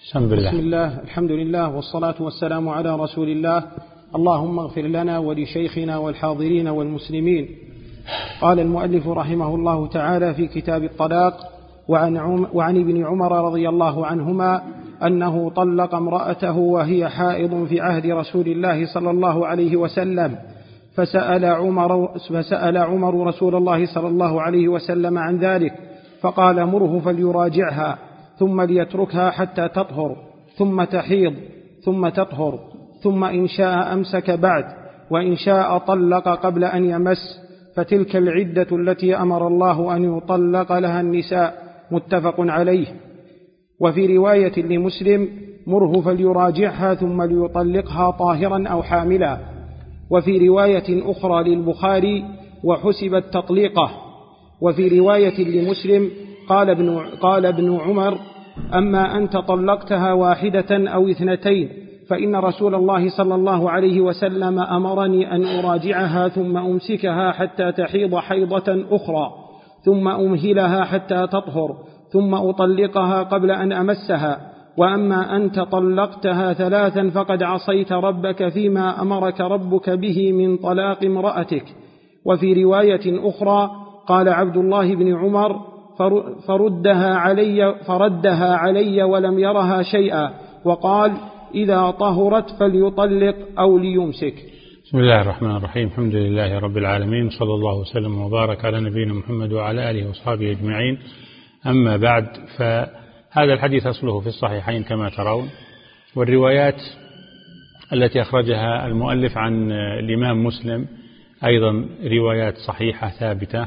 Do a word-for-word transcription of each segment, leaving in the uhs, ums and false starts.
بسم الله، الحمد لله، والصلاة والسلام على رسول الله. اللهم اغفر لنا ولشيخنا والحاضرين والمسلمين. قال المؤلف رحمه الله تعالى في كتاب الطلاق: وعن, عم وعن ابن عمر رضي الله عنهما أنه طلق امرأته وهي حائض في عهد رسول الله صلى الله عليه وسلم، فسأل عمر, فسأل عمر رسول الله صلى الله عليه وسلم عن ذلك، فقال: مره فليراجعها، ثم ليتركها حتى تطهر، ثم تحيض، ثم تطهر، ثم إن شاء أمسك بعد، وإن شاء طلق قبل أن يمس، فتلك العدة التي أمر الله أن يطلق لها النساء. متفق عليه. وفي رواية لمسلم: مره فليراجعها ثم ليطلقها طاهرا أو حاملا. وفي رواية أخرى للبخاري: وحسبت تطليقه. وفي رواية لمسلم: قال ابن, قال ابن عمر: أما أنت طلقتها واحدة أو اثنتين، فإن رسول الله صلى الله عليه وسلم أمرني أن أراجعها ثم أمسكها حتى تحيض حيضة أخرى، ثم أمهلها حتى تطهر، ثم أطلقها قبل أن أمسها. وأما أنت طلقتها ثلاثا فقد عصيت ربك فيما أمرك ربك به من طلاق امرأتك. وفي رواية أخرى: قال عبد الله بن عمر: فردها علي, فردها علي ولم يرها شيئا، وقال: إذا طهرت فليطلق أو ليمسك. بسم الله الرحمن الرحيم. الحمد لله رب العالمين، صلى الله وسلم وبارك على نبينا محمد وعلى آله وصحبه أجمعين. أما بعد، فهذا الحديث أصله في الصحيحين كما ترون، والروايات التي أخرجها المؤلف عن الإمام مسلم أيضا روايات صحيحة ثابتة.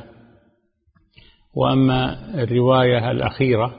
وأما الرواية الأخيرة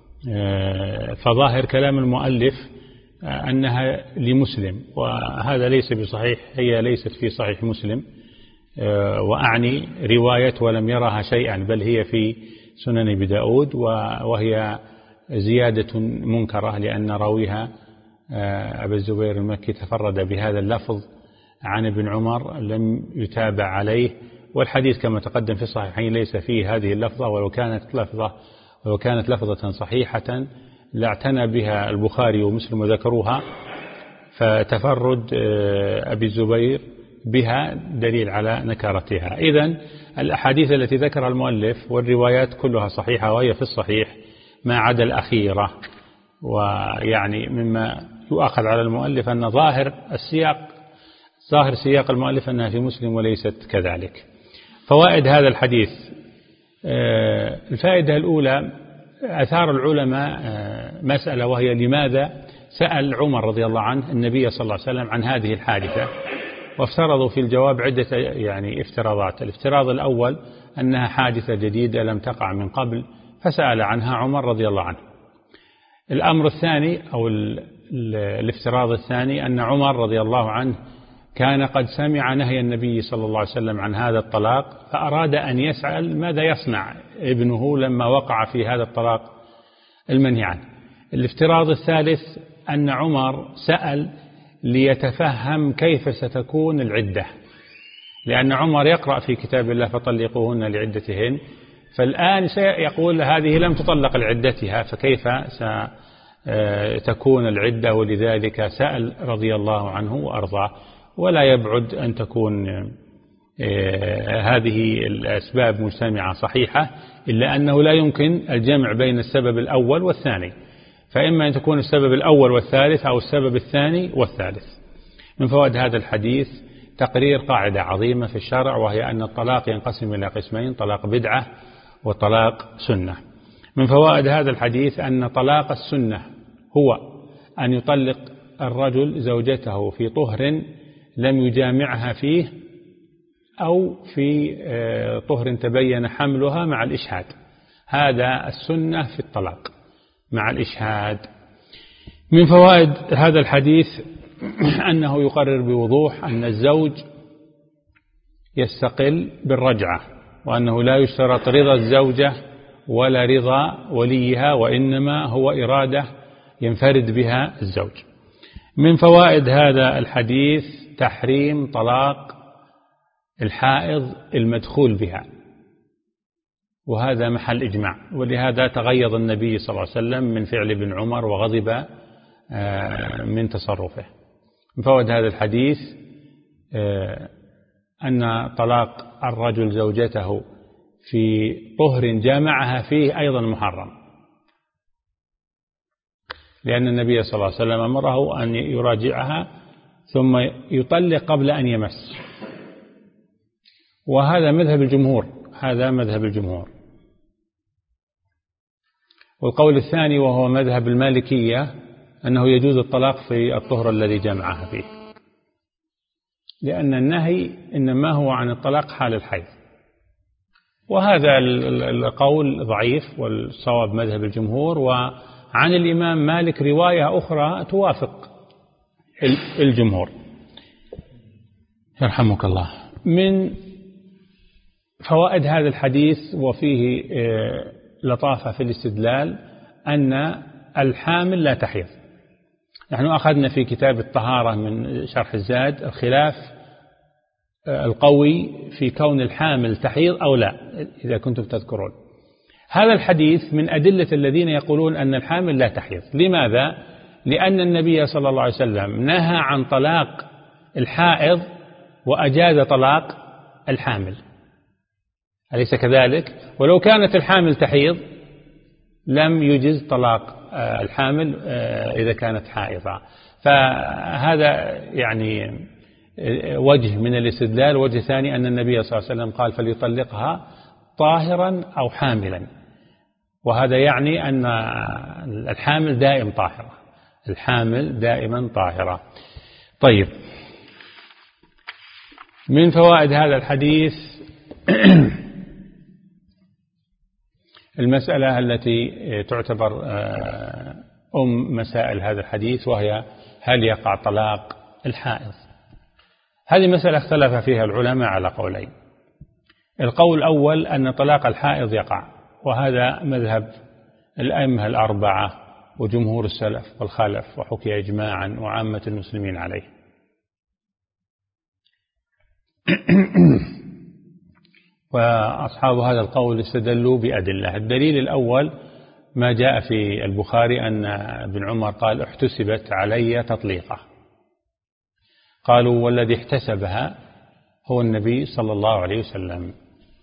فظاهر كلام المؤلف أنها لمسلم، وهذا ليس بصحيح، هي ليست في صحيح مسلم، وأعني رواية ولم يرها شيئا، بل هي في سنن أبي داود، وهي زيادة منكرة، لأن راويها أبا الزبير المكي تفرد بهذا اللفظ عن ابن عمر، لم يتابع عليه. والحديث كما تقدم في الصحيحين ليس فيه هذه اللفظة، ولو كانت لفظة ولو كانت لفظة صحيحة لاعتنى بها البخاري ومسلم وذكروها، فتفرد أبي الزبير بها دليل على نكارتها. إذن الأحاديث التي ذكرها المؤلف والروايات كلها صحيحة، وهي في الصحيح ما عدا الأخيرة. ويعني مما يؤخذ على المؤلف أن ظاهر السياق ظاهر سياق المؤلف أنها في مسلم وليست كذلك. فوائد هذا الحديث: الفائدة الأولى: أثار العلماء مسألة، وهي لماذا سأل عمر رضي الله عنه النبي صلى الله عليه وسلم عن هذه الحادثة، وافترضوا في الجواب عدة يعني افتراضات. الافتراض الأول أنها حادثة جديدة لم تقع من قبل، فسأل عنها عمر رضي الله عنه. الأمر الثاني أو الافتراض الثاني أن عمر رضي الله عنه كان قد سمع نهي النبي صلى الله عليه وسلم عن هذا الطلاق، فأراد أن يسأل ماذا يصنع ابنه لما وقع في هذا الطلاق المنهي عنه. الافتراض الثالث أن عمر سأل ليتفهم كيف ستكون العدة، لأن عمر يقرأ في كتاب الله: فطلقوهن لعدتهن، فالآن سيقول هذه لم تطلق لعدتها، فكيف ستكون العدة؟ ولذلك سأل رضي الله عنه وأرضاه. ولا يبعد أن تكون هذه الأسباب مجتمعة صحيحة، إلا أنه لا يمكن الجمع بين السبب الأول والثاني، فإما أن تكون السبب الأول والثالث أو السبب الثاني والثالث. من فوائد هذا الحديث تقرير قاعدة عظيمة في الشرع، وهي أن الطلاق ينقسم إلى قسمين: طلاق بدعة وطلاق سنة. من فوائد هذا الحديث أن طلاق السنة هو أن يطلق الرجل زوجته في طهر لم يجامعها فيه، أو في طهر تبين حملها مع الإشهاد. هذا السنة في الطلاق مع الإشهاد. من فوائد هذا الحديث أنه يقرر بوضوح أن الزوج يستقل بالرجعة، وأنه لا يشترط رضا الزوجة ولا رضا وليها، وإنما هو إرادة ينفرد بها الزوج. من فوائد هذا الحديث تحريم طلاق الحائض المدخول بها، وهذا محل إجماع، ولهذا تغيظ النبي صلى الله عليه وسلم من فعل ابن عمر وغضب من تصرفه. من فوائد هذا الحديث أن طلاق الرجل زوجته في طهر جامعها فيه أيضا محرم، لأن النبي صلى الله عليه وسلم أمره أن يراجعها ثم يطلق قبل أن يمس، وهذا مذهب الجمهور هذا مذهب الجمهور. والقول الثاني وهو مذهب المالكية أنه يجوز الطلاق في الطهر الذي جمعها فيه، لأن النهي إنما هو عن الطلاق حال الحيض، وهذا القول ضعيف، والصواب مذهب الجمهور. وعن الإمام مالك رواية أخرى توافق الجمهور يرحمك الله. من فوائد هذا الحديث وفيه لطافة في الاستدلال أن الحامل لا تحيض. نحن أخذنا في كتاب الطهارة من شرح الزاد الخلاف القوي في كون الحامل تحيض أو لا، إذا كنتم تذكرون. هذا الحديث من أدلة الذين يقولون أن الحامل لا تحيض. لماذا؟ لأن النبي صلى الله عليه وسلم نهى عن طلاق الحائض وأجاز طلاق الحامل، أليس كذلك؟ ولو كانت الحامل تحيض لم يجز طلاق الحامل إذا كانت حائضة. فهذا يعني وجه من الاستدلال. وجه ثاني أن النبي صلى الله عليه وسلم قال فليطلقها طاهرا أو حاملا، وهذا يعني أن الحامل دائم طاهرة، الحامل دائما طاهرة. طيب، من فوائد هذا الحديث المسألة التي تعتبر أم مسائل هذا الحديث، وهي هل يقع طلاق الحائض؟ هذه مسألة اختلف فيها العلماء على قولين. القول الأول أن طلاق الحائض يقع، وهذا مذهب الأئمة الأربعة وجمهور السلف والخلف، وحكي إجماعا وعامة المسلمين عليه. وأصحاب هذا القول استدلوا بأدلة. الدليل الأول ما جاء في البخاري أن ابن عمر قال احتسبت علي تطليقة، قالوا والذي احتسبها هو النبي صلى الله عليه وسلم.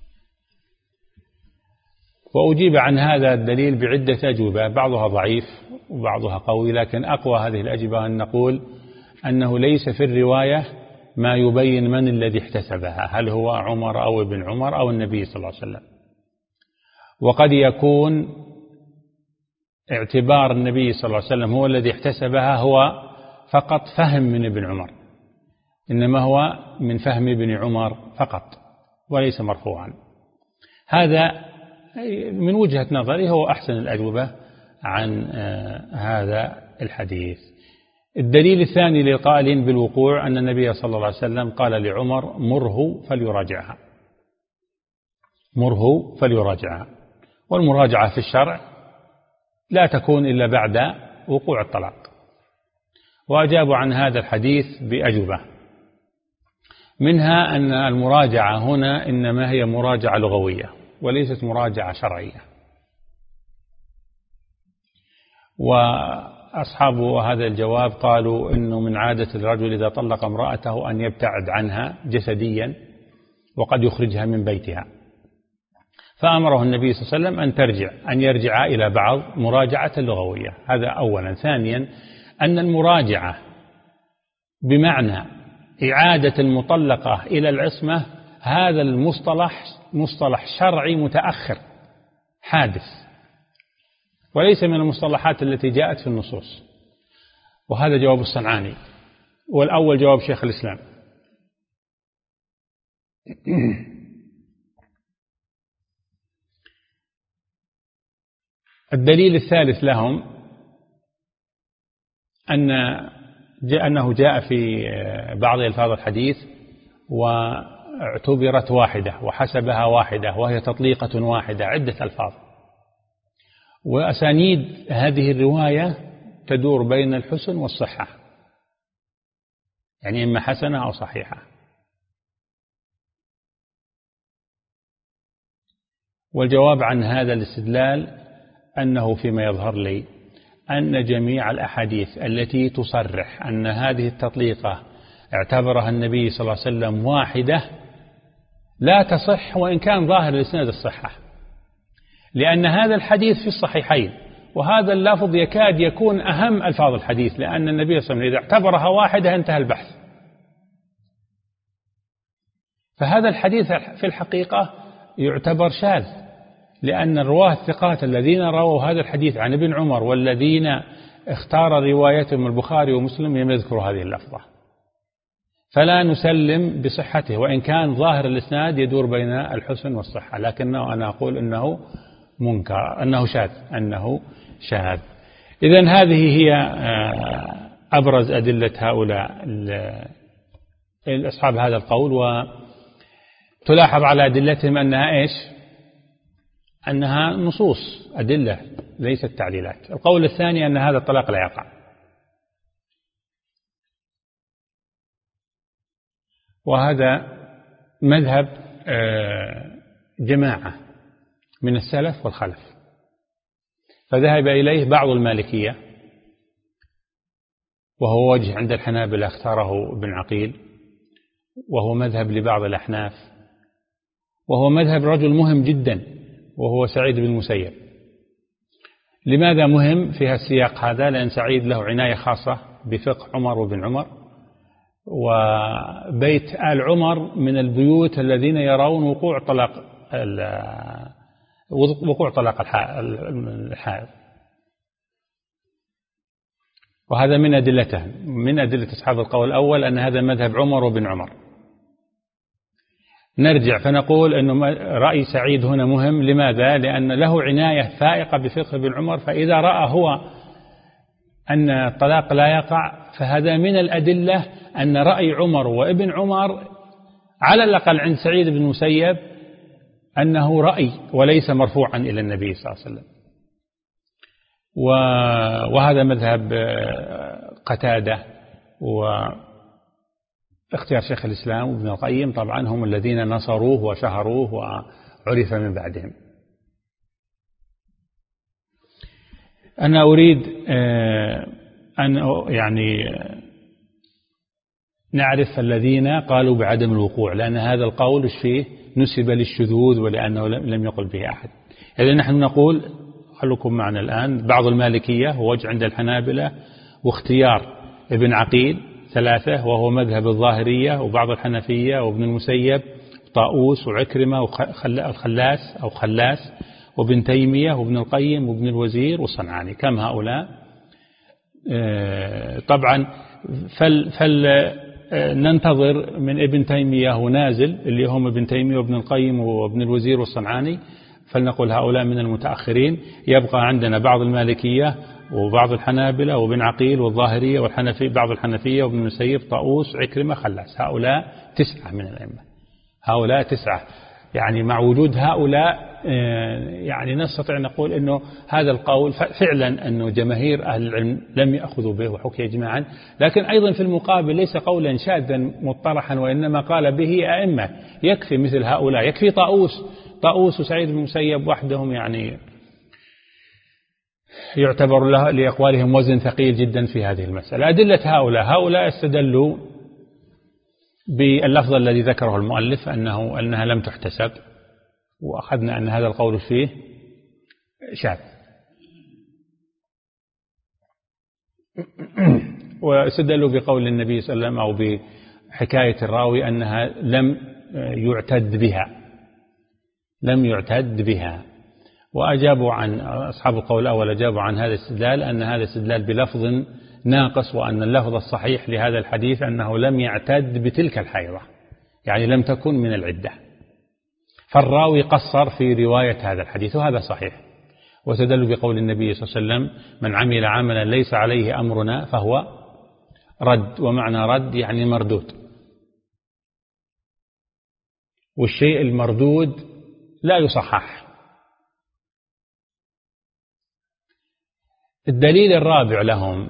وأجيب عن هذا الدليل بعدة أجوبة، بعضها ضعيف وبعضها قوي، لكن أقوى هذه الأجوبة أن نقول أنه ليس في الرواية ما يبين من الذي احتسبها، هل هو عمر أو ابن عمر أو النبي صلى الله عليه وسلم. وقد يكون اعتبار النبي صلى الله عليه وسلم هو الذي احتسبها هو فقط فهم من ابن عمر، إنما هو من فهم ابن عمر فقط وليس مرفوعا. هذا من وجهة نظري هو أحسن الأجوبة عن هذا الحديث. الدليل الثاني للقائلين بالوقوع أن النبي صلى الله عليه وسلم قال لعمر مره فليراجعها، مره فليراجعها. والمراجعة في الشرع لا تكون إلا بعد وقوع الطلاق. وأجابوا عن هذا الحديث بأجوبة، منها أن المراجعة هنا إنما هي مراجعة لغوية وليست مراجعة شرعية. وأصحاب هذا الجواب قالوا إنه من عادة الرجل إذا طلق امرأته أن يبتعد عنها جسديا وقد يخرجها من بيتها، فأمره النبي صلى الله عليه وسلم أن ترجع أن يرجع إلى بعض مراجعة لغوية. هذا أولا. ثانيا أن المراجعة بمعنى إعادة المطلقة إلى العصمة، هذا المصطلح مصطلح شرعي متأخر حادث، وليس من المصطلحات التي جاءت في النصوص. وهذا جواب الصنعاني، والأول جواب شيخ الإسلام. الدليل الثالث لهم أن أنه جاء في بعض ألفاظ الحديث واعتبرت واحدة وحسبها واحدة وهي تطليقة واحدة، عدة ألفاظ. وأسانيد هذه الرواية تدور بين الحسن والصحة، يعني إما حسنة أو صحيحة. والجواب عن هذا الاستدلال أنه فيما يظهر لي أن جميع الأحاديث التي تصرح أن هذه التطليقة اعتبرها النبي صلى الله عليه وسلم واحدة لا تصح وإن كان ظاهر الإسناد الصحة، لأن هذا الحديث في الصحيحين، وهذا اللفظ يكاد يكون أهم ألفاظ الحديث، لأن النبي صلى الله عليه وسلم إذا اعتبرها واحدة انتهى البحث. فهذا الحديث في الحقيقة يعتبر شاذ، لأن الرواه الثقات الذين رووا هذا الحديث عن ابن عمر والذين اختار روايتهم البخاري ومسلم لم يذكروا هذه اللفظة، فلا نسلم بصحته وإن كان ظاهر الإسناد يدور بين الحسن والصحة، لكنه أنا أقول أنه منكر، أنه شاذ أنه شاذ. إذن هذه هي أبرز أدلة هؤلاء أصحاب هذا القول، وتلاحظ على أدلتهم أنها إيش؟ أنها نصوص أدلة ليست تعليلات. القول الثاني أن هذا الطلاق لا يقع، وهذا مذهب جماعة من السلف والخلف، فذهب إليه بعض المالكية وهو وجه عند الحنابلة اختاره ابن عقيل، وهو مذهب لبعض الأحناف، وهو مذهب رجل مهم جدا وهو سعيد بن المسيب. لماذا مهم في السياق هذا؟ لأن سعيد له عناية خاصة بفقه عمر وابن عمر، وبيت آل عمر من البيوت الذين يرون وقوع طلاق وقوع طلاق الحائض، وهذا من أدلته من أدلة أصحاب القول الأول أن هذا مذهب عمر وابن عمر. نرجع فنقول أنه رأي سعيد هنا مهم. لماذا؟ لأن له عناية فائقة بفقه ابن عمر، فإذا رأى هو أن الطلاق لا يقع فهذا من الأدلة أن رأي عمر وابن عمر على الأقل عند سعيد بن المسيب أنه رأي وليس مرفوعا إلى النبي صلى الله عليه وسلم. وهذا مذهب قتادة واختيار شيخ الإسلام وابن القيم، طبعا هم الذين نصروه وشهروه وعرف من بعدهم. أنا أريد أن يعني نعرف الذين قالوا بعدم الوقوع، لأن هذا القول فيه نسب للشذوذ ولأنه لم يقل به أحد. إذن نحن نقول خلكم معنا الآن بعض المالكية ووجه عند الحنابلة واختيار ابن عقيل ثلاثة وهو مذهب الظاهرية وبعض الحنفية وابن المسيب طاؤوس وعكرمة والخلاس أو خلاس وابن تيمية وابن القيم وابن الوزير والصنعاني. كم هؤلاء؟ طبعا فل, فل ننتظر من ابن تيمية ونازل اللي هم ابن تيمية وابن القيم وابن الوزير والصنعاني، فلنقول هؤلاء من المتأخرين. يبقى عندنا بعض المالكية وبعض الحنابلة وابن عقيل والظاهرية والحنفي بعض الحنفية وابن المسيب طاؤوس عكرمة خلاس. هؤلاء تسعة من الأئمة، هؤلاء تسعة. يعني مع وجود هؤلاء يعني نستطيع نقول أنه هذا القول فعلا أنه جماهير أهل العلم لم يأخذوا به وحكي إجماعا، لكن أيضا في المقابل ليس قولا شاذا مطرحا، وإنما قال به أئمة يكفي مثل هؤلاء، يكفي طاؤوس طاؤوس وسعيد بن المسيب وحدهم يعني يعتبر له لأقوالهم وزن ثقيل جدا في هذه المسألة. أدلة هؤلاء هؤلاء استدلوا باللفظ الذي ذكره المؤلف أنه أنها لم تحتسب، وأخذنا أن هذا القول فيه شاذ، واستدلوا بقول النبي صلى الله عليه وسلم أو بحكاية الراوي أنها لم يعتد بها لم يعتد بها وأجابوا عن أصحاب القول الأول أجابوا عن هذا الاستدلال أن هذا الاستدلال بلفظ ناقص، وأن اللفظ الصحيح لهذا الحديث أنه لم يعتد بتلك الحيضة، يعني لم تكن من العدة، فالراوي قصر في رواية هذا الحديث وهذا صحيح. وتدل بقول النبي صلى الله عليه وسلم من عمل عملا ليس عليه أمرنا فهو رد، ومعنى رد يعني مردود، والشيء المردود لا يصحح. الدليل الرابع لهم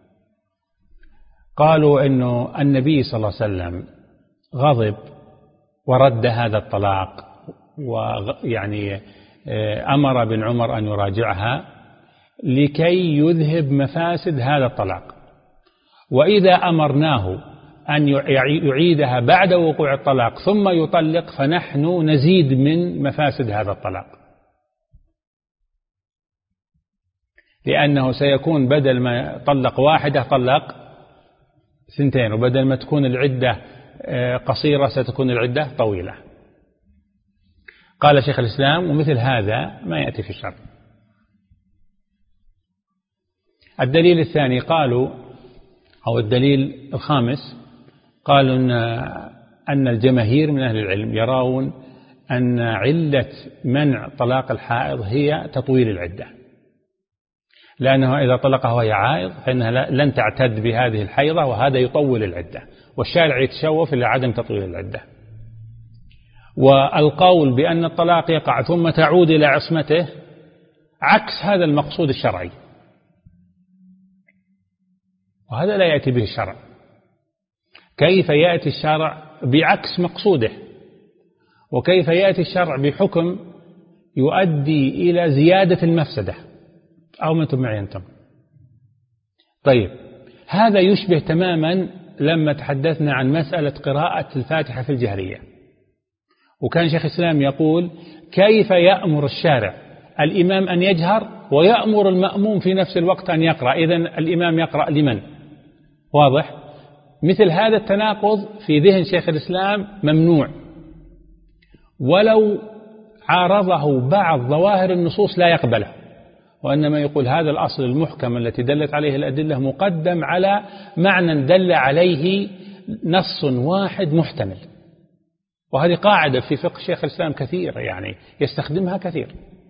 قالوا أنه النبي صلى الله عليه وسلم غضب ورد هذا الطلاق، ويعني أمر بن عمر أن يراجعها لكي يذهب مفاسد هذا الطلاق، وإذا أمرناه أن يعيدها بعد وقوع الطلاق ثم يطلق فنحن نزيد من مفاسد هذا الطلاق، لأنه سيكون بدل ما طلق واحدة طلق ثنتين، وبدل ما تكون العدة قصيرة ستكون العدة طويلة. قال شيخ الإسلام: ومثل هذا ما يأتي في الشرع. الدليل الثاني قالوا، أو الدليل الخامس، قالوا أن, أن الجماهير من أهل العلم يرون أن علة منع طلاق الحائض هي تطويل العدة، لأنه إذا طلقها وهي عائض فإنها لن تعتد بهذه الحيضة، وهذا يطول العدة، والشارع يتشوف إلى عدم تطويل العدة. والقول بأن الطلاق يقع ثم تعود إلى عصمته عكس هذا المقصود الشرعي، وهذا لا يأتي به الشرع. كيف يأتي الشرع بعكس مقصوده؟ وكيف يأتي الشرع بحكم يؤدي إلى زيادة المفسدة؟ أو ما أنتم معي أنتم؟ طيب، هذا يشبه تماما لما تحدثنا عن مسألة قراءة الفاتحة في الجهرية، وكان شيخ الإسلام يقول: كيف يأمر الشارع الإمام أن يجهر ويأمر المأموم في نفس الوقت أن يقرأ؟ إذن الإمام يقرأ لمن؟ واضح؟ مثل هذا التناقض في ذهن شيخ الإسلام ممنوع، ولو عارضه بعض ظواهر النصوص لا يقبله، وإنما يقول هذا الأصل المحكم التي دلت عليه الأدلة مقدم على معنى دل عليه نص واحد محتمل. وهذه قاعدة في فقه شيخ الإسلام كثيرة، يعني يستخدمها كثير.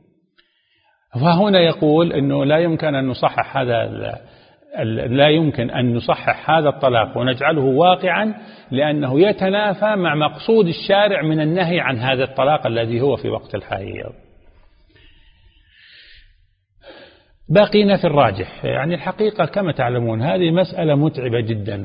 فهنا يقول أنه لا يمكن أن نصحح هذا لا يمكن أن نصحح هذا الطلاق ونجعله واقعا، لأنه يتنافى مع مقصود الشارع من النهي عن هذا الطلاق الذي هو في وقت الحيض. باقينا في الراجح. يعني الحقيقة كما تعلمون هذه مسألة متعبة جدا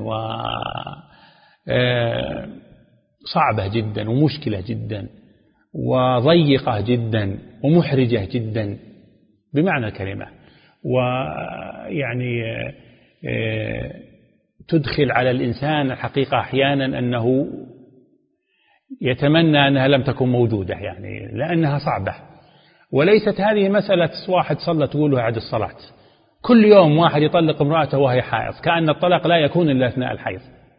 وصعبة جدا ومشكلة جدا وضيقة جدا ومحرجة جدا بمعنى الكلمة، ويعني تدخل على الإنسان الحقيقة أحيانا أنه يتمنى أنها لم تكن موجودة، يعني لأنها صعبة. وليست هذه مسألة واحد صلى تقوله بعد الصلاة، كل يوم واحد يطلق امرأته وهي حائض، كأن الطلاق لا يكون إلا أثناء الحيض.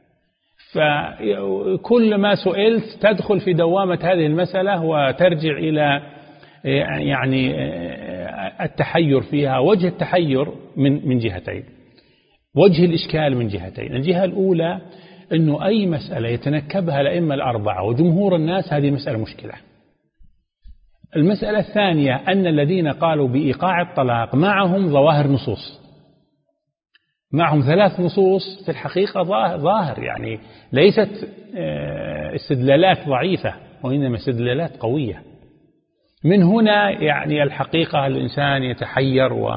فكل ما سئلت تدخل في دوامة هذه المسألة وترجع إلى يعني التحير فيها. وجه التحير من من جهتين، وجه الإشكال من جهتين. الجهة الأولى أنه أي مسألة يتنكبها الأئمة الأربعة وجمهور الناس هذه مسألة مشكلة. المسألة الثانية أن الذين قالوا بإيقاع الطلاق معهم ظواهر نصوص، معهم ثلاث نصوص في الحقيقة ظاهر، يعني ليست استدلالات ضعيفة وإنما استدلالات قوية. من هنا يعني الحقيقة الإنسان يتحير و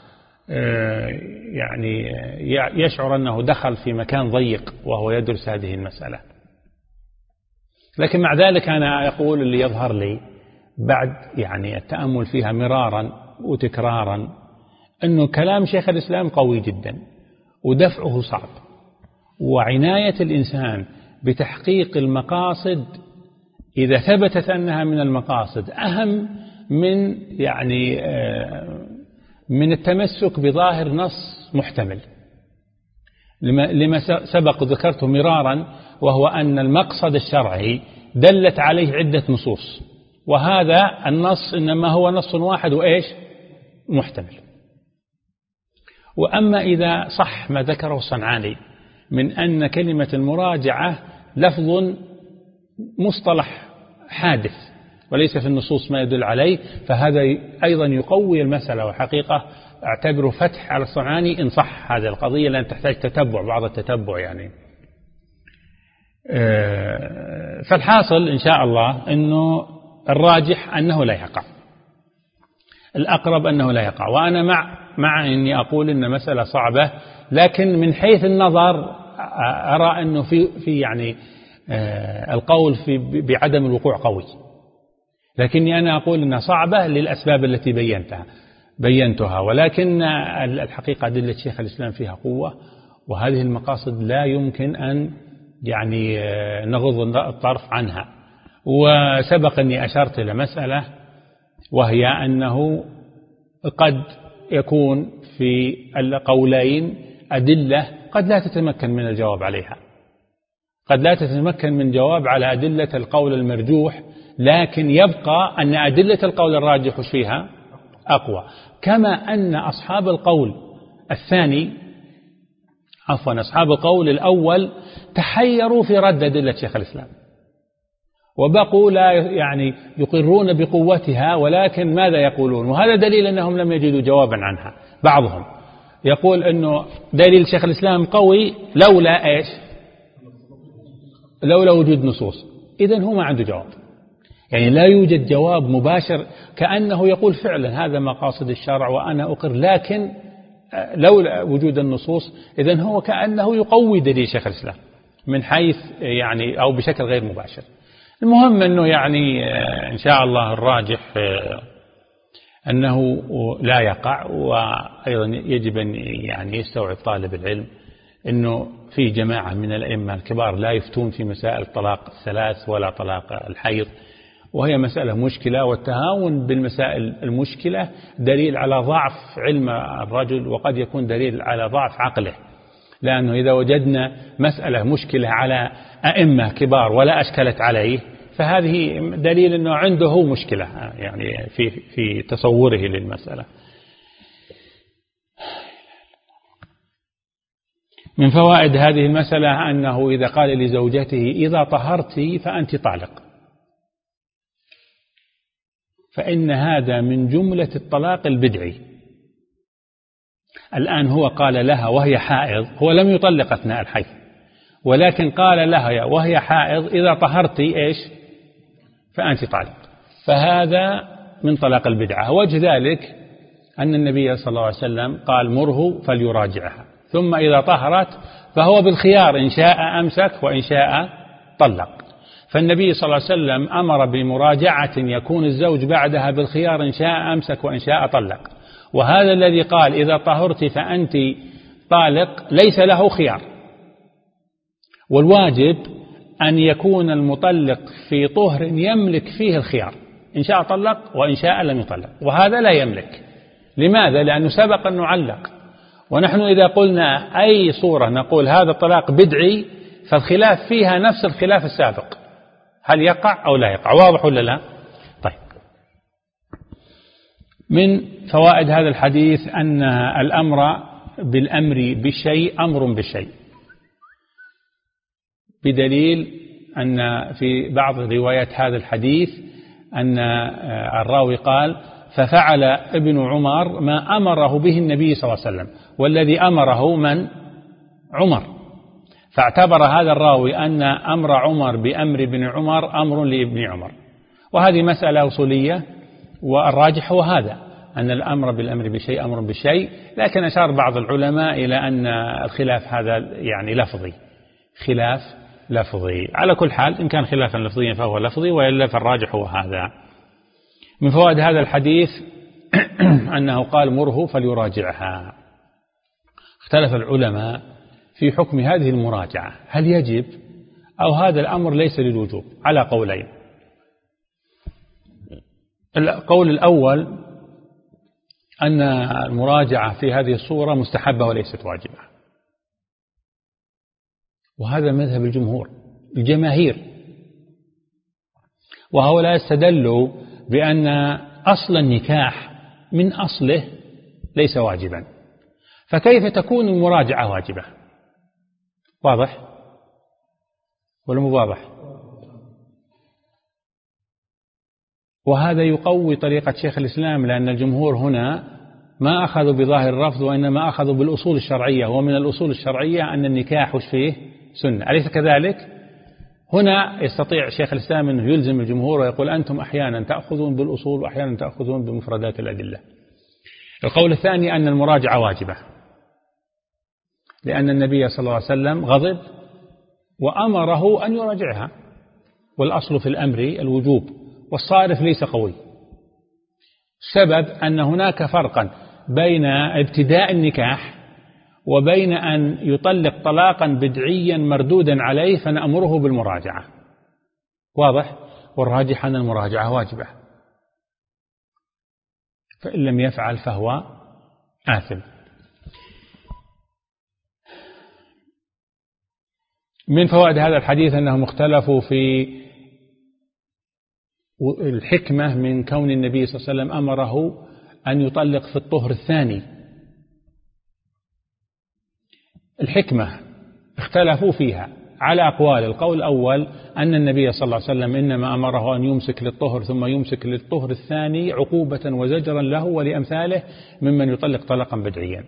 يعني يشعر أنه دخل في مكان ضيق وهو يدرس هذه المسألة. لكن مع ذلك أنا أقول اللي يظهر لي بعد يعني التأمل فيها مرارا وتكرارا أنه كلام شيخ الإسلام قوي جدا ودفعه صعب، وعناية الإنسان بتحقيق المقاصد إذا ثبتت أنها من المقاصد أهم من يعني من التمسك بظاهر نص محتمل، لما سبق ذكرته مرارا، وهو أن المقصد الشرعي دلت عليه عدة نصوص، وهذا النص إنما هو نص واحد وإيش محتمل. وأما إذا صح ما ذكره الصنعاني من أن كلمة المراجعة لفظ مصطلح حادث وليس في النصوص ما يدل عليه، فهذا أيضا يقوي المسألة. وحقيقة أعتبره فتح على الصنعاني إن صح هذه القضية، لأن تحتاج تتبع بعض التتبع يعني. فالحاصل إن شاء الله أنه الراجح أنه لا يقع، الأقرب أنه لا يقع. وأنا مع مع أني أقول أن مسألة صعبة، لكن من حيث النظر أرى أنه في في يعني القول في بعدم الوقوع قوي، لكني أنا أقول أنها صعبة للأسباب التي بينتها. بينتها، ولكن الحقيقة أدلة شيخ الإسلام فيها قوة، وهذه المقاصد لا يمكن أن يعني نغض الطرف عنها. وسبق أني أشرت إلى مسألة، وهي أنه قد يكون في القولين أدلة قد لا تتمكن من الجواب عليها، قد لا تتمكن من جواب على أدلة القول المرجوح، لكن يبقى أن أدلة القول الراجح فيها أقوى. كما أن أصحاب القول الثاني عفوا أصحاب القول الأول تحيروا في رد أدلة شيخ الإسلام، وبقوا لا يعني يقرون بقوتها، ولكن ماذا يقولون؟ وهذا دليل أنهم لم يجدوا جوابا عنها. بعضهم يقول أنه دليل شيخ الإسلام قوي لولا إيش؟ لولا وجود نصوص. إذن هو ما عنده جواب، يعني لا يوجد جواب مباشر، كأنه يقول فعلا هذا مقاصد الشرع وأنا أقر، لكن لولا وجود النصوص. إذن هو كأنه يقوي دليل شيخ الإسلام من حيث يعني أو بشكل غير مباشر. المهم أنه يعني إن شاء الله الراجح أنه لا يقع. وأيضا يجب أن يعني يستوعب طالب العلم أنه في جماعة من الأئمة الكبار لا يفتون في مسائل طلاق الثلاث ولا طلاق الحيض، وهي مسألة مشكلة، والتهاون بالمسائل المشكلة دليل على ضعف علم الرجل، وقد يكون دليل على ضعف عقله، لأنه إذا وجدنا مسألة مشكلة على أئمة كبار ولا أشكلت عليه، فهذه دليل أنه عنده مشكلة يعني في في تصوره للمسألة. من فوائد هذه المسألة أنه إذا قال لزوجته إذا طهرت فأنت طالق، فإن هذا من جملة الطلاق البدعي. الآن هو قال لها وهي حائض، هو لم يطلق أثناء الحيض، ولكن قال لها وهي حائض إذا طهرت إيش فأنت طالق، فهذا من طلاق البدعة. وجه ذلك أن النبي صلى الله عليه وسلم قال مره فليراجعها، ثم إذا طهرت فهو بالخيار إن شاء أمسك وإن شاء طلق. فالنبي صلى الله عليه وسلم أمر بمراجعة يكون الزوج بعدها بالخيار إن شاء أمسك وإن شاء طلق، وهذا الذي قال إذا طهرت فأنت طالق ليس له خيار، والواجب أن يكون المطلق في طهر يملك فيه الخيار، إن شاء طلق وإن شاء لم يطلق، وهذا لا يملك. لماذا؟ لأنه سبق أن نعلق، ونحن إذا قلنا أي صورة نقول هذا الطلاق بدعي فالخلاف فيها نفس الخلاف السابق، هل يقع أو لا يقع؟ واضح ولا لا؟ طيب، من فوائد هذا الحديث أن الأمر بالأمر بالشيء أمر بالشيء، بدليل أن في بعض روايات هذا الحديث أن الراوي قال ففعل ابن عمر ما أمره به النبي صلى الله عليه وسلم، والذي أمره من؟ عمر، فاعتبر هذا الراوي أن أمر عمر بأمر ابن عمر أمر لابن عمر، وهذه مسألة أصولية، والراجح هو هذا أن الأمر بالأمر بشيء أمر بالشيء، لكن أشار بعض العلماء إلى أن الخلاف هذا يعني لفظي، خلاف لفظي. على كل حال إن كان خلافا لفظيا فهو لفظي، وإلا فالراجح هو هذا. من فوائد هذا الحديث أنه قال مره فليراجعها. اختلف العلماء في حكم هذه المراجعة، هل يجب أو هذا الأمر ليس للوجوب، على قولين. القول الأول أن المراجعة في هذه الصورة مستحبة وليست واجبة، وهذا مذهب الجمهور الجماهير، وهؤلاء استدلوا بأن أصل النكاح من أصله ليس واجبا، فكيف تكون المراجعة واجبة؟ واضح ولا مو واضح؟ وهذا يقوي طريقة شيخ الإسلام، لأن الجمهور هنا ما أخذوا بظاهر الرفض، وإنما أخذوا بالأصول الشرعية، ومن الأصول الشرعية أن النكاح وش فيه سنة، أليس كذلك؟ هنا يستطيع شيخ الإسلام أنه يلزم الجمهور ويقول أنتم أحيانا تأخذون بالأصول وأحيانا تأخذون بمفردات الأدلة. القول الثاني أن المراجعة واجبة، لأن النبي صلى الله عليه وسلم غضب وأمره أن يراجعها، والأصل في الأمر الوجوب، والصارف ليس قوي. سبب أن هناك فرقا بين ابتداء النكاح وبين أن يطلق طلاقا بدعيا مردودا عليه فنأمره بالمراجعة. واضح؟ والراجح أن المراجعة واجبة، فإن لم يفعل فهو آثم. من فوائد هذا الحديث أنهم اختلفوا في الحكمة من كون النبي صلى الله عليه وسلم أمره أن يطلق في الطهر الثاني. الحكمة اختلفوا فيها على أقوال. القول الأول أن النبي صلى الله عليه وسلم إنما أمره أن يمسك للطهر ثم يمسك للطهر الثاني عقوبة وزجرا له ولأمثاله ممن يطلق طلقا بدعيا.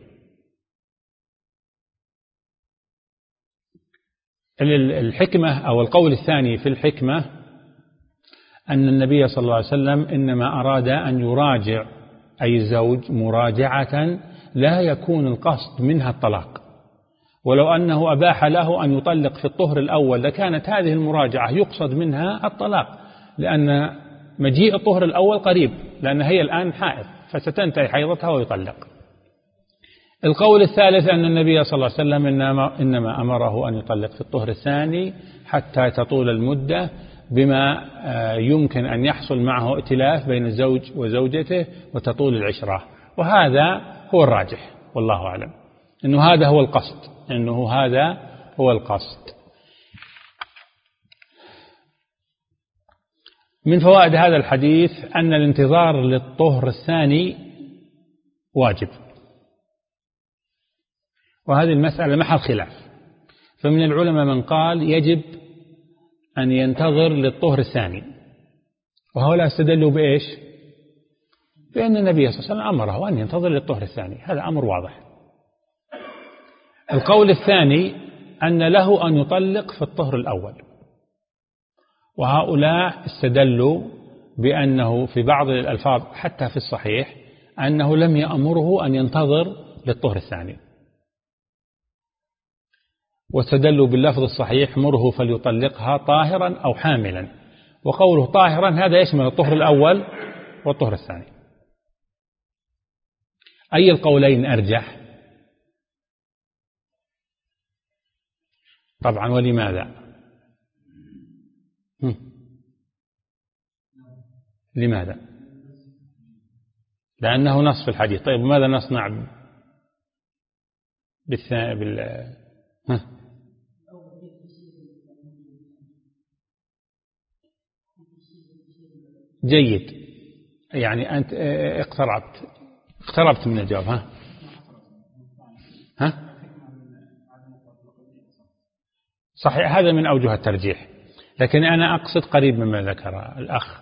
الحكمة أو القول الثاني في الحكمة أن النبي صلى الله عليه وسلم إنما أراد أن يراجع أي الزوج مراجعة لا يكون القصد منها الطلاق، ولو أنه أباح له أن يطلق في الطهر الأول لكانت هذه المراجعة يقصد منها الطلاق، لأن مجيء الطهر الأول قريب، لأن هي الآن حائض فستنتهي حيضتها ويطلق. القول الثالث أن النبي صلى الله عليه وسلم إنما, إنما أمره أن يطلق في الطهر الثاني حتى تطول المدة بما يمكن أن يحصل معه ائتلاف بين الزوج وزوجته وتطول العشرة، وهذا هو الراجح والله أعلم، إنه هذا هو القصد، إنه هذا هو القصد. من فوائد هذا الحديث أن الانتظار للطهر الثاني واجب، وهذه المسألة محل خلاف، فمن العلماء من قال يجب أن ينتظر للطهر الثاني، وهؤلاء استدلوا بإيش؟ بأن النبي صلى الله عليه وسلم أمره أن ينتظر للطهر الثاني، هذا أمر واضح. القول الثاني أن له أن يطلق في الطهر الأول، وهؤلاء استدلوا بأنه في بعض الألفاظ حتى في الصحيح أنه لم يأمره أن ينتظر للطهر الثاني، واستدلوا باللفظ الصحيح مره فليطلقها طاهرا أو حاملا، وقوله طاهرا هذا يشمل الطهر الأول والطهر الثاني. أي القولين أرجح؟ طبعا ولماذا؟ هم. لماذا؟ لأنه نص في الحديث. طيب ماذا نصنع بالثاني بال ها؟ جيد، يعني أنت اقتربت اقتربت من الجواب. ها ها صحيح، هذا من أوجه الترجيح، لكن أنا أقصد قريب مما ذكر الأخ.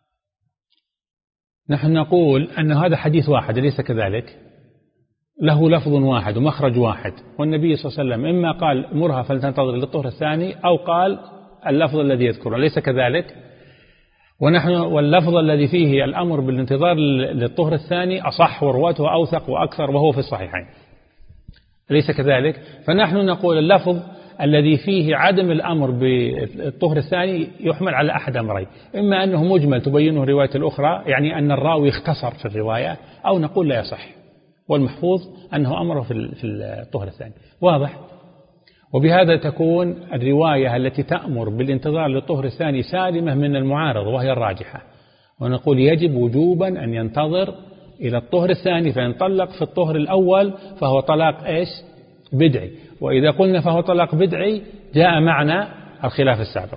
نحن نقول أن هذا حديث واحد أليس كذلك؟ له لفظ واحد ومخرج واحد، والنبي صلى الله عليه وسلم إما قال مرها فلتنتظر للطهر الثاني أو قال اللفظ الذي يذكره، أليس كذلك؟ ونحن واللفظ الذي فيه الأمر بالانتظار للطهر الثاني أصح ورواته أوثق وأكثر وهو في الصحيحين، أليس كذلك؟ فنحن نقول اللفظ الذي فيه عدم الأمر بالطهر الثاني يحمل على أحد أمرين، إما أنه مجمل تبينه الرواية الأخرى يعني أن الراوي اختصر في الرواية، أو نقول لا يصح، والمحفوظ أنه أمره في الطهر الثاني. واضح؟ وبهذا تكون الرواية التي تأمر بالانتظار للطهر الثاني سالمة من المعارض وهي الراجحة، ونقول يجب وجوبا أن ينتظر إلى الطهر الثاني، فإن طلق في الطهر الأول فهو طلاق إيش؟ بدعي، وإذا قلنا فهو طلاق بدعي جاء معنا الخلاف السابق.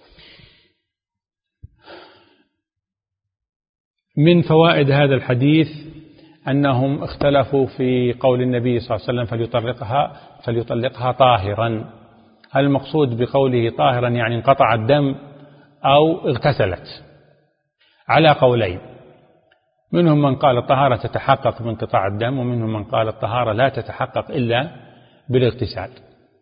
من فوائد هذا الحديث أنهم اختلفوا في قول النبي صلى الله عليه وسلم فليطلقها فليطلقها طاهرا، هل المقصود بقوله طاهرا يعني انقطع الدم أو اغتسلت؟ على قولين، منهم من قال الطهارة تتحقق بانقطاع الدم، ومنهم من قال الطهارة لا تتحقق إلا بالاغتسال،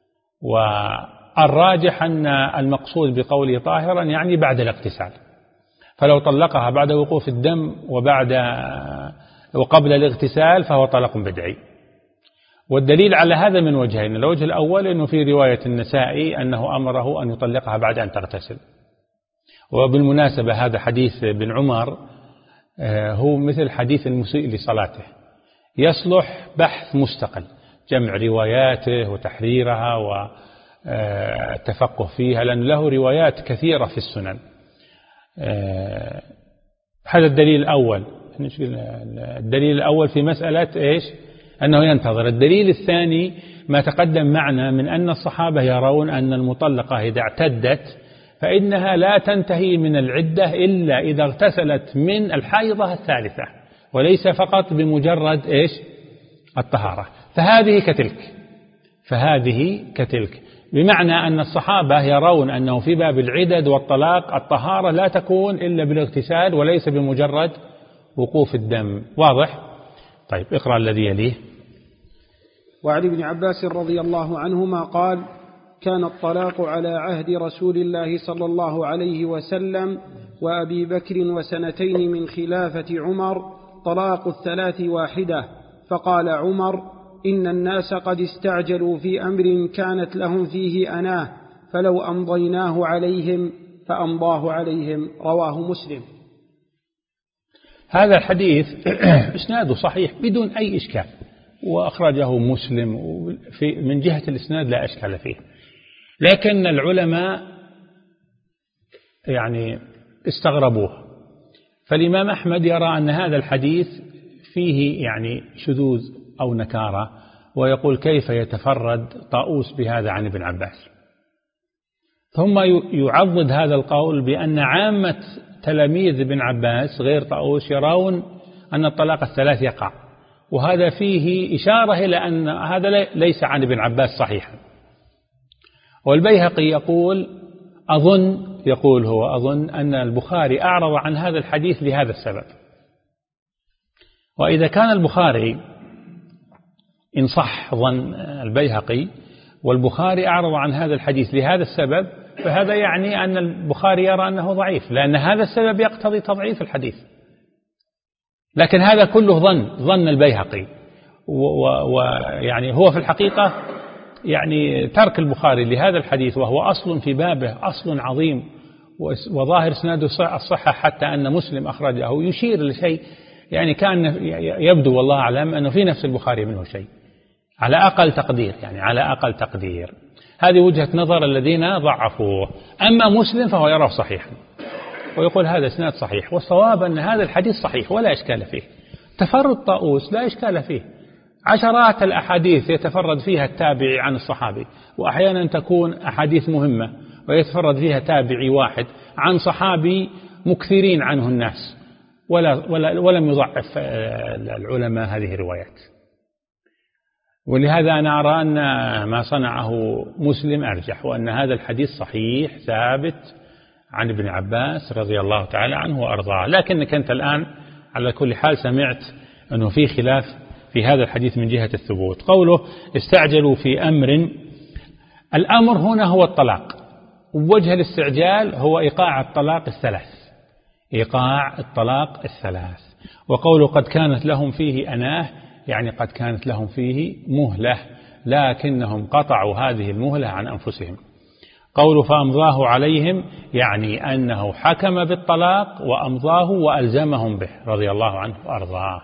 والراجح أن المقصود بقوله طاهرا يعني بعد الاغتسال، فلو طلقها بعد وقوف الدم وبعد وقبل الاغتسال فهو طلاق بدعي. والدليل على هذا من وجهين، الوجه الأول أنه في رواية النسائي أنه أمره أن يطلقها بعد أن تغتسل، وبالمناسبة هذا حديث بن عمر هو مثل حديث المسيء لصلاته، يصلح بحث مستقل، جمع رواياته وتحريرها والتفقه فيها، لأن له روايات كثيرة في السنن. هذا الدليل الأول. الدليل الأول في مسألة إيش؟ أنه ينتظر. الدليل الثاني ما تقدم معنا من أن الصحابة يرون أن المطلقة إذا اعتدت فإنها لا تنتهي من العدة إلا إذا اغتسلت من الحيضة الثالثة، وليس فقط بمجرد إيش؟ الطهارة. فهذه كتلك فهذه كتلك بمعنى أن الصحابة يرون أنه في باب العدد والطلاق الطهارة لا تكون إلا بالاغتسال وليس بمجرد وقوف الدم. واضح؟ طيب اقرأ الذي يليه. وعن ابن عباس رضي الله عنهما قال: كان الطلاق على عهد رسول الله صلى الله عليه وسلم وأبي بكر وسنتين من خلافة عمر طلاق الثلاث واحدة. فقال عمر: إن الناس قد استعجلوا في أمر كانت لهم فيه أناه، فلو أمضيناه عليهم فأمضاه عليهم. رواه مسلم. هذا الحديث إسناده صحيح بدون أي إشكال، وأخرجه مسلم في من جهة الإسناد لا إشكال فيه، لكن العلماء يعني استغربوه. فالإمام أحمد يرى أن هذا الحديث فيه يعني شذوذ أو نكارة، ويقول كيف يتفرد طاووس بهذا عن ابن عباس. ثم يعضد هذا القول بأن عامة تلاميذ ابن عباس غير طاووس يرون أن الطلاق الثلاث يقع، وهذا فيه إشارة إلى أن هذا ليس عن ابن عباس صحيحا. والبيهقي يقول أظن يقول هو أظن أن البخاري أعرض عن هذا الحديث لهذا السبب. وإذا كان البخاري إن صح ظن البيهقي والبخاري أعرض عن هذا الحديث لهذا السبب، فهذا يعني أن البخاري يرى أنه ضعيف، لأن هذا السبب يقتضي تضعيف الحديث. لكن هذا كله ظن ظن البيهقي، ويعني هو في الحقيقة يعني ترك البخاري لهذا الحديث وهو أصل في بابه، أصل عظيم وظاهر اسناده الصحة، حتى أن مسلم أخرجه، يشير لشيء يعني كان يبدو والله أعلم أنه في نفس البخاري منه شيء على أقل تقدير، يعني على أقل تقدير. هذه وجهة نظر الذين ضعفوه. أما مسلم فهو يراه صحيحا ويقول هذا اسناد صحيح، والصواب أن هذا الحديث صحيح ولا إشكال فيه. تفرد طاووس لا إشكال فيه، عشرات الأحاديث يتفرد فيها التابعي عن الصحابي، وأحيانا تكون أحاديث مهمة ويتفرد فيها تابعي واحد عن صحابي مكثرين عنه الناس، ولا ولا ولم يضعف العلماء هذه الروايات. ولهذا أنا أرى أن ما صنعه مسلم أرجح، وأن هذا الحديث صحيح ثابت عن ابن عباس رضي الله تعالى عنه وأرضاه. لكنك أنت الآن على كل حال سمعت أنه في خلاف في هذا الحديث من جهة الثبوت. قوله استعجلوا في أمر، الأمر هنا هو الطلاق، ووجه الاستعجال هو إيقاع الطلاق الثلاث، إيقاع الطلاق الثلاث. وقوله قد كانت لهم فيه أناه، يعني قد كانت لهم فيه مهلة، لكنهم قطعوا هذه المهلة عن أنفسهم. قوله فأمضاه عليهم، يعني أنه حكم بالطلاق وأمضاه وألزمهم به رضي الله عنه وأرضاه.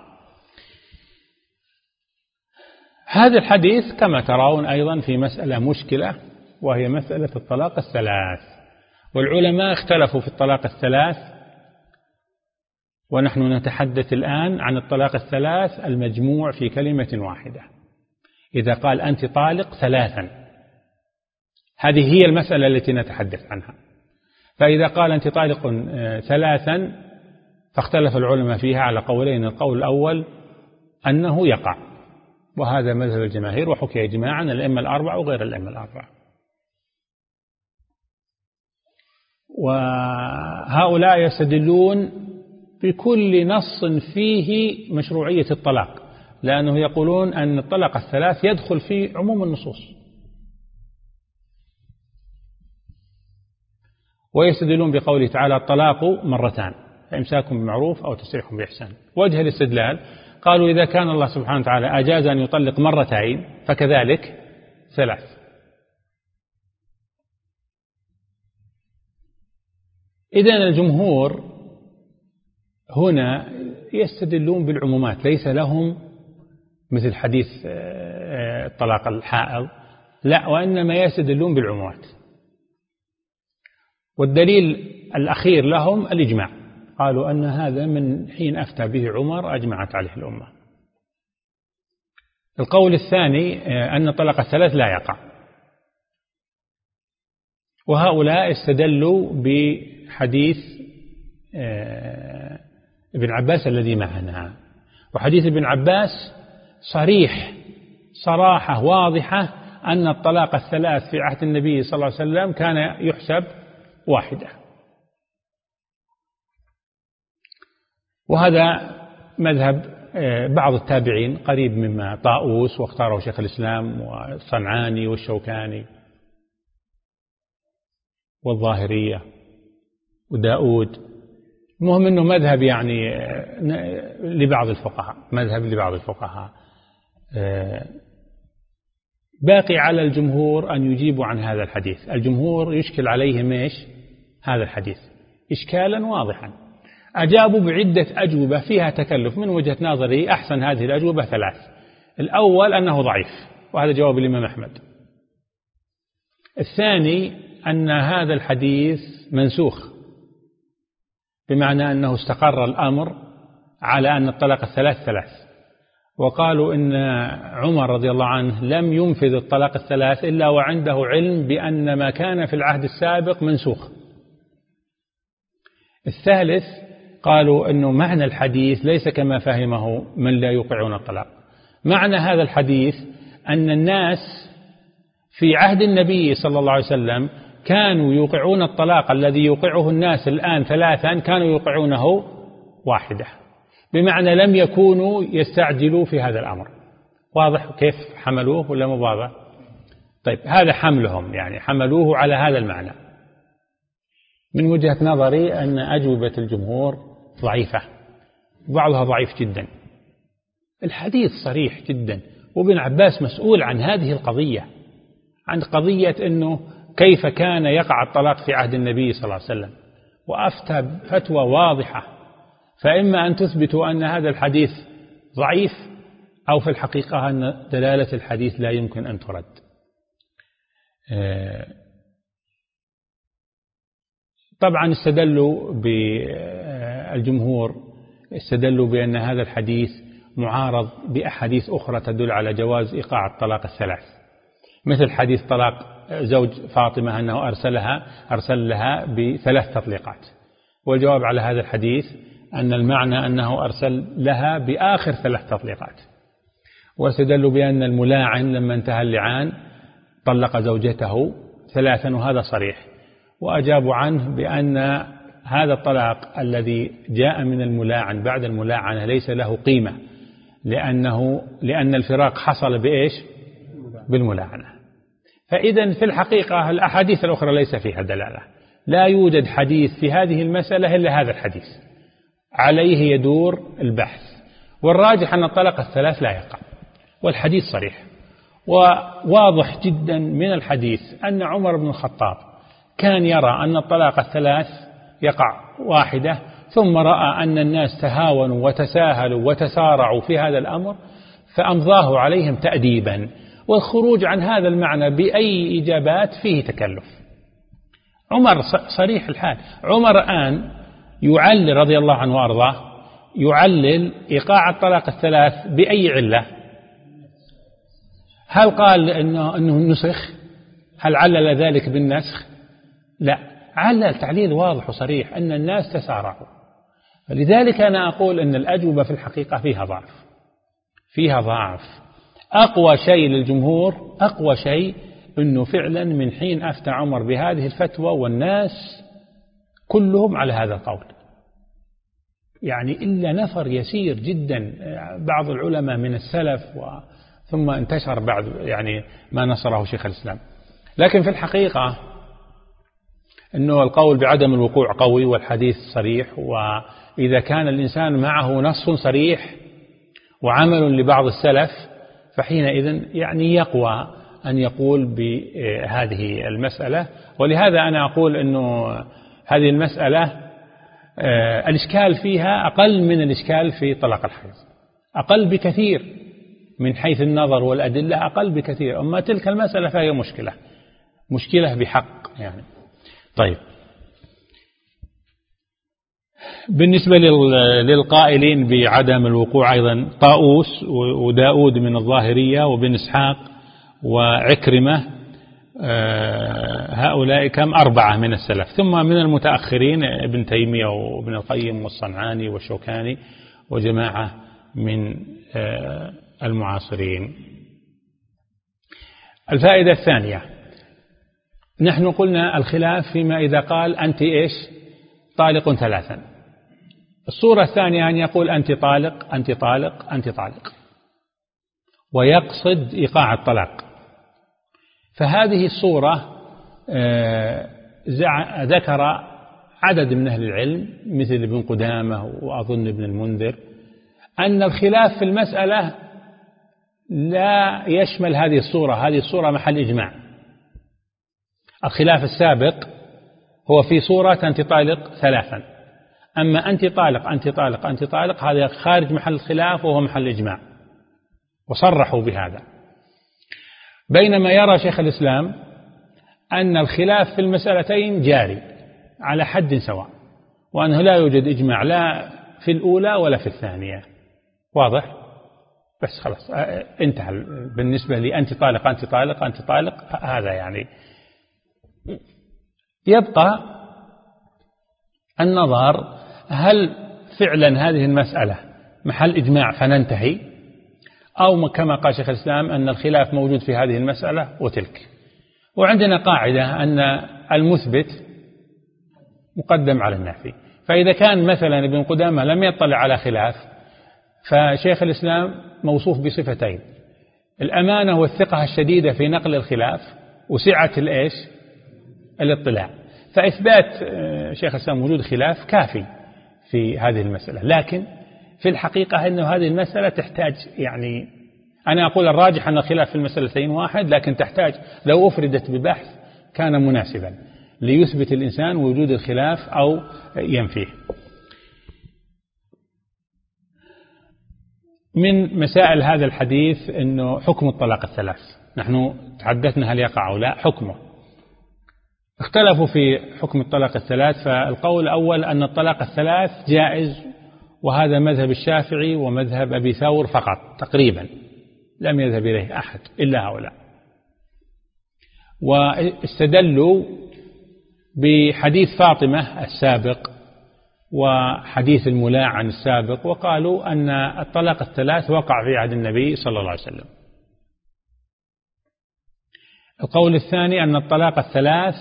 هذا الحديث كما ترون أيضا في مسألة مشكلة، وهي مسألة الطلاق الثلاث. والعلماء اختلفوا في الطلاق الثلاث، ونحن نتحدث الآن عن الطلاق الثلاث المجموع في كلمة واحدة. إذا قال أنت طالق ثلاثا، هذه هي المسألة التي نتحدث عنها. فإذا قال أنت طالق ثلاثا فاختلف العلماء فيها على قولين. القول الأول أنه يقع، وهذا مذهب الجماهير، وحكي إجماعا الأئمة الأربعة وغير الأئمة الأربعة. وهؤلاء يستدلون بكل نص فيه مشروعية الطلاق، لأنه يقولون أن الطلاق الثلاث يدخل في عموم النصوص. ويستدلون بقوله تعالى الطلاق مرتان، فإمساك بمعروف أو تسريح بإحسان. وجه الاستدلال قالوا إذا كان الله سبحانه وتعالى أجاز أن يطلق مرتين فكذلك ثلاث. إذن الجمهور هنا يستدلون بالعمومات، ليس لهم مثل حديث طلاق الحائض، لا، وإنما يستدلون بالعمومات. والدليل الأخير لهم الإجماع، قالوا أن هذا من حين أفتى به عمر أجمعت عليه الأمة. القول الثاني أن طلاق الثلاث لا يقع، وهؤلاء استدلوا بحديث ابن عباس الذي معنا، وحديث ابن عباس صريح صراحة واضحة أن الطلاق الثلاث في عهد النبي صلى الله عليه وسلم كان يحسب واحدة، وهذا مذهب بعض التابعين قريب مما طاؤوس واختاره شيخ الإسلام والصنعاني والشوكاني والظاهرية وداود. المهم أنه مذهب يعني لبعض الفقهاء، مذهب لبعض الفقهاء. باقي على الجمهور أن يجيبوا عن هذا الحديث. الجمهور يشكل عليهم إيش هذا الحديث إشكالا واضحا، أجابوا بعدة أجوبة فيها تكلف. من وجهة نظري أحسن هذه الأجوبة ثلاث. الأول أنه ضعيف، وهذا جواب الإمام أحمد. الثاني أن هذا الحديث منسوخ، بمعنى أنه استقر الأمر على أن الطلاق الثلاث ثلاث، وقالوا إن عمر رضي الله عنه لم ينفذ الطلاق الثلاث إلا وعنده علم بأن ما كان في العهد السابق منسوخ. الثالث قالوا أنه معنى الحديث ليس كما فهمه من لا يوقعون الطلاق. معنى هذا الحديث أن الناس في عهد النبي صلى الله عليه وسلم كانوا يوقعون الطلاق الذي يوقعه الناس الآن ثلاثا، كانوا يوقعونه واحدة، بمعنى لم يكونوا يستعجلوا في هذا الأمر. واضح كيف حملوه ولا مو واضح؟ طيب، هذا حملهم، يعني حملوه على هذا المعنى. من وجهة نظري أن أجوبة الجمهور ضعيفة، بعضها ضعيف جدا. الحديث صريح جدا، وابن عباس مسؤول عن هذه القضية، عن قضية أنه كيف كان يقع الطلاق في عهد النبي صلى الله عليه وسلم، وأفتى فتوى واضحة. فإما أن تثبتوا أن هذا الحديث ضعيف، أو في الحقيقة أن دلالة الحديث لا يمكن أن ترد. طبعا استدلوا بالجمهور استدلوا بأن هذا الحديث معارض بأحاديث أخرى تدل على جواز إيقاع الطلاق الثلاث، مثل حديث طلاق زوج فاطمة أنه أرسلها أرسل لها بثلاث تطليقات، والجواب على هذا الحديث أن المعنى أنه أرسل لها بآخر ثلاث تطليقات. واستدلوا بأن الملاعن لما انتهى اللعان طلق زوجته ثلاثا، وهذا صريح. وأجابوا عنه بأن هذا الطلاق الذي جاء من الملاعن بعد الملاعنة ليس له قيمة، لأنه لأن الفراق حصل بإيش؟ بالملاعنة. فإذا في الحقيقة الأحاديث الأخرى ليس فيها دلالة، لا يوجد حديث في هذه المسألة إلا هذا الحديث، عليه يدور البحث. والراجح أن الطلاق الثلاث لا يقع، والحديث صريح. وواضح جدا من الحديث أن عمر بن الخطاب كان يرى أن الطلاق الثلاث يقع واحدة، ثم رأى أن الناس تهاونوا وتساهلوا وتسارعوا في هذا الأمر فأمضاه عليهم تأديبا. والخروج عن هذا المعنى بأي إجابات فيه تكلف. عمر صريح الحال، عمر الآن يعلل رضي الله عنه وأرضاه، يعلل إيقاع الطلاق الثلاث بأي علة؟ هل قال إنه, إنه النسخ؟ هل علل ذلك بالنسخ؟ لا، علل تعليل واضح وصريح أن الناس تسارعوا. فلذلك أنا أقول أن الأجوبة في الحقيقة فيها ضعف، فيها ضعف. أقوى شيء للجمهور، أقوى شيء أنه فعلا من حين أفتى عمر بهذه الفتوى والناس كلهم على هذا القول، يعني إلا نفر يسير جدا بعض العلماء من السلف، ثم انتشر بعد يعني ما نصره شيخ الإسلام. لكن في الحقيقة أنه القول بعدم الوقوع قوي والحديث صريح، وإذا كان الإنسان معه نص صريح وعمل لبعض السلف فحينئذ يعني يقوى أن يقول بهذه المسألة. ولهذا أنا أقول أنه هذه المسألة الإشكال فيها أقل من الإشكال في طلاق الحيض، أقل بكثير من حيث النظر والأدلة، أقل بكثير. أما تلك المسألة فهي مشكلة، مشكلة بحق يعني. طيب، بالنسبة للقائلين بعدم الوقوع أيضا طاؤوس وداود من الظاهرية وبن إسحاق وعكرمة، هؤلاء كم أربعة من السلف، ثم من المتأخرين ابن تيمية وابن القيم والصنعاني والشوكاني وجماعة من المعاصرين. الفائدة الثانية، نحن قلنا الخلاف فيما إذا قال أنت إيش طالق ثلاثا. الصورة الثانية أن يقول أنت طالق أنت طالق أنت طالق ويقصد إيقاع الطلاق. فهذه الصورة ذكر عدد من أهل العلم مثل ابن قدامة وأظن ابن المنذر أن الخلاف في المسألة لا يشمل هذه الصورة، هذه الصورة محل إجماع. الخلاف السابق هو في صورة أنت طالق ثلاثا، أما أنت طالق أنت طالق أنت طالق هذا خارج محل الخلاف وهو محل إجماع، وصرحوا بهذا. بينما يرى شيخ الإسلام أن الخلاف في المسألتين جاري على حد سواء، وأنه لا يوجد إجماع لا في الأولى ولا في الثانية. واضح؟ بس خلاص انتهى بالنسبة لي أنت طالق أنت طالق أنت طالق، هذا يعني. يبقى النظر هل فعلا هذه المسألة محل إجماع فننتهي، أو كما قال شيخ الإسلام أن الخلاف موجود في هذه المسألة وتلك. وعندنا قاعدة أن المثبت مقدم على النافي، فإذا كان مثلا ابن قدامة لم يطلع على خلاف، فشيخ الإسلام موصوف بصفتين: الأمانة والثقة الشديدة في نقل الخلاف، وسعة الإيش الاطلاع. فإثبات شيخ الإسلام وجود خلاف كافي في هذه المسألة، لكن في الحقيقة أن هذه المسألة تحتاج، يعني أنا أقول الراجح أن الخلاف في المسألتين واحد، لكن تحتاج لو أفردت ببحث كان مناسبا ليثبت الإنسان وجود الخلاف أو ينفيه. من مسائل هذا الحديث أنه حكم الطلاق الثلاث، نحن تحدثنا هل يقع أو لا، حكمه. اختلفوا في حكم الطلاق الثلاث، فالقول الأول أن الطلاق الثلاث جائز، وهذا مذهب الشافعي ومذهب أبي ثور فقط تقريبا، لم يذهب إليه أحد إلا هؤلاء. واستدلوا بحديث فاطمة السابق وحديث الملاعن السابق، وقالوا أن الطلاق الثلاث وقع في عهد النبي صلى الله عليه وسلم. القول الثاني أن الطلاق الثلاث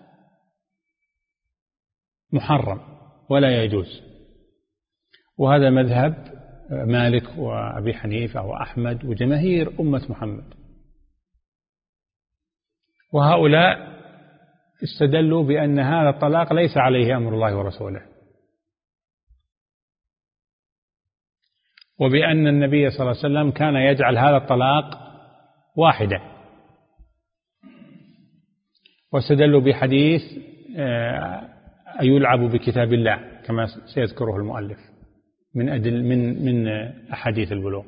محرم ولا يجوز، وهذا مذهب مالك وأبي حنيفة وأحمد وجماهير أمة محمد. وهؤلاء استدلوا بأن هذا الطلاق ليس عليه أمر الله ورسوله، وبأن النبي صلى الله عليه وسلم كان يجعل هذا الطلاق واحدة، واستدلوا بحديث يلعب بكتاب الله كما سيذكره المؤلف من أدل من من أحاديث البلوغ.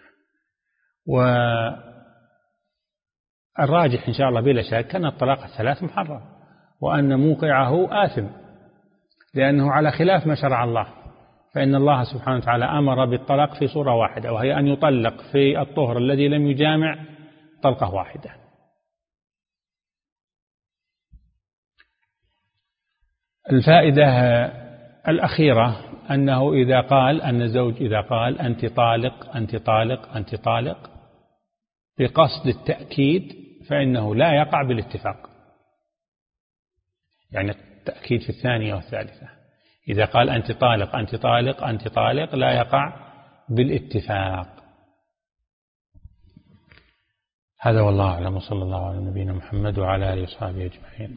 والراجح إن شاء الله بلا شك أن الطلاق الثلاث محرم، وأن موقعه آثم، لأنه على خلاف ما شرع الله. فإن الله سبحانه وتعالى أمر بالطلاق في صورة واحدة، وهي أن يطلق في الطهر الذي لم يجامع طلقة واحدة. الفائدة الأخيرة أنه إذا قال أن الزوج إذا قال أنت طالق أنت طالق أنت طالق بقصد التأكيد، فإنه لا يقع بالاتفاق، يعني التأكيد في الثانية والثالثة. إذا قال أنت طالق أنت طالق أنت طالق لا يقع بالاتفاق. هذا والله أعلم، وصلى الله على نبينا محمد وعلى آله وصحبه أجمعين.